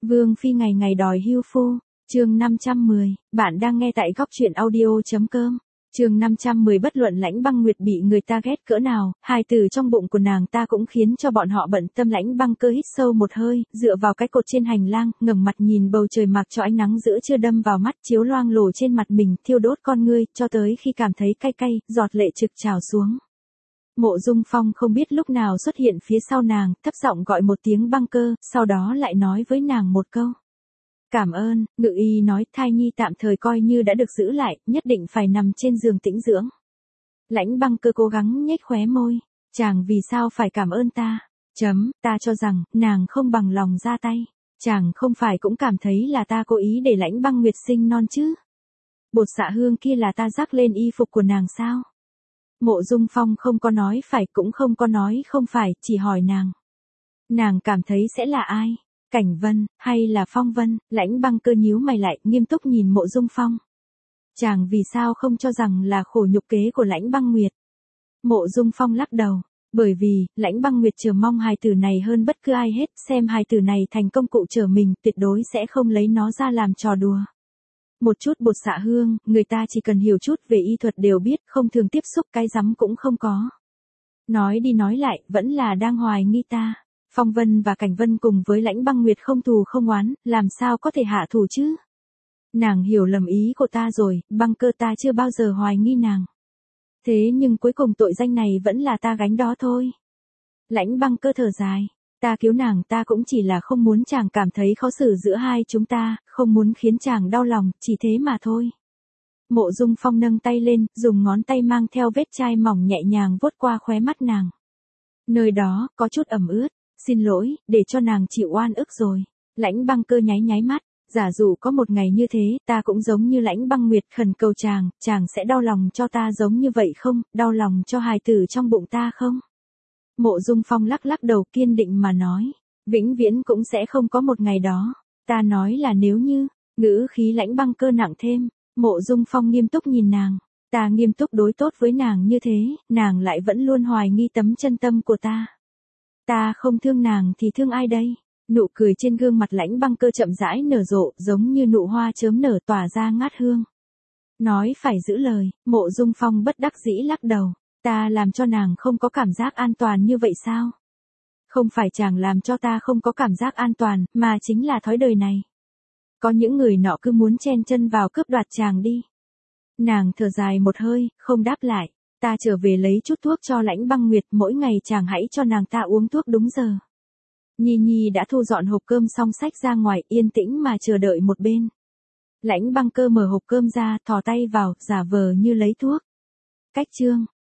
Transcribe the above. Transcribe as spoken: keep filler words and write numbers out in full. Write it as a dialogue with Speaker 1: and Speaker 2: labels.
Speaker 1: Vương Phi ngày ngày đòi hưu phu, chương năm trăm mười, bạn đang nghe tại góc truyện audio.com. Chương năm trăm mười bất luận Lãnh Băng Nguyệt bị người ta ghét cỡ nào, hài tử trong bụng của nàng ta cũng khiến cho bọn họ bận tâm. Lãnh Băng Cơ hít sâu một hơi, dựa vào cái cột trên hành lang, ngẩng mặt nhìn bầu trời mặc cho ánh nắng giữa trưa đâm vào mắt chiếu loang lổ trên mặt mình, thiêu đốt con ngươi, cho tới khi cảm thấy cay cay, giọt lệ trực trào xuống. Mộ Dung Phong không biết lúc nào xuất hiện phía sau nàng, thấp giọng gọi một tiếng Băng Cơ, sau đó lại nói với nàng một câu. Cảm ơn, ngự y nói thai nhi tạm thời coi như đã được giữ lại, nhất định phải nằm trên giường tĩnh dưỡng. Lãnh Băng Cơ cố gắng nhếch khóe môi, chàng vì sao phải cảm ơn ta? Chấm, ta cho rằng, nàng không bằng lòng ra tay. Chàng không phải cũng cảm thấy là ta cố ý để Lãnh Băng Nguyệt sinh non chứ? Bột xạ hương kia là ta rắc lên y phục của nàng sao? Mộ Dung Phong không có nói phải cũng không có nói không phải, chỉ hỏi nàng. Nàng cảm thấy sẽ là ai? Cảnh Vân, hay là Phong Vân? Lãnh Băng Cơ nhíu mày lại, nghiêm túc nhìn Mộ Dung Phong. Chàng vì sao không cho rằng là khổ nhục kế của Lãnh Băng Nguyệt? Mộ Dung Phong lắc đầu, bởi vì, Lãnh Băng Nguyệt chờ mong hài tử này hơn bất cứ ai hết, xem hài tử này thành công cụ trở mình, tuyệt đối sẽ không lấy nó ra làm trò đùa. Một chút bột xạ hương, người ta chỉ cần hiểu chút về y thuật đều biết, không thường tiếp xúc cái rắm cũng không có. Nói đi nói lại, vẫn là đang hoài nghi ta. Phong Vân và Cảnh Vân cùng với Lãnh Băng Nguyệt không thù không oán, làm sao có thể hạ thủ chứ? Nàng hiểu lầm ý của ta rồi, Băng Cơ ta chưa bao giờ hoài nghi nàng. Thế nhưng cuối cùng tội danh này vẫn là ta gánh đó thôi. Lãnh Băng Cơ thở dài, ta cứu nàng ta cũng chỉ là không muốn chàng cảm thấy khó xử giữa hai chúng ta, không muốn khiến chàng đau lòng, chỉ thế mà thôi. Mộ Dung Phong nâng tay lên, dùng ngón tay mang theo vết chai mỏng nhẹ nhàng vuốt qua khóe mắt nàng. Nơi đó, có chút ẩm ướt. Xin lỗi, để cho nàng chịu oan ức rồi. Lãnh Băng Cơ nháy nháy mắt, giả dụ có một ngày như thế, ta cũng giống như Lãnh Băng Nguyệt khẩn cầu chàng, chàng sẽ đau lòng cho ta giống như vậy không, đau lòng cho hài tử trong bụng ta không? Mộ Dung Phong lắc lắc đầu kiên định mà nói, vĩnh viễn cũng sẽ không có một ngày đó. Ta nói là nếu như, ngữ khí Lãnh Băng Cơ nặng thêm, Mộ Dung Phong nghiêm túc nhìn nàng, ta nghiêm túc đối tốt với nàng như thế, nàng lại vẫn luôn hoài nghi tấm chân tâm của ta. Ta không thương nàng thì thương ai đây? Nụ cười trên gương mặt Lãnh Băng Cơ chậm rãi nở rộ, giống như nụ hoa chớm nở tỏa ra ngát hương. Nói phải giữ lời, Mộ Dung Phong bất đắc dĩ lắc đầu, ta làm cho nàng không có cảm giác an toàn như vậy sao? Không phải chàng làm cho ta không có cảm giác an toàn, mà chính là thói đời này. Có những người nọ cứ muốn chen chân vào cướp đoạt chàng đi. Nàng thở dài một hơi, không đáp lại. Ta trở về lấy chút thuốc cho Lãnh Băng Nguyệt, mỗi ngày chàng hãy cho nàng ta uống thuốc đúng giờ. Nhi Nhi đã thu dọn hộp cơm xong xách ra ngoài, yên tĩnh mà chờ đợi một bên. Lãnh Băng Cơ mở hộp cơm ra, thò tay vào, giả vờ như lấy thuốc. Cách chương.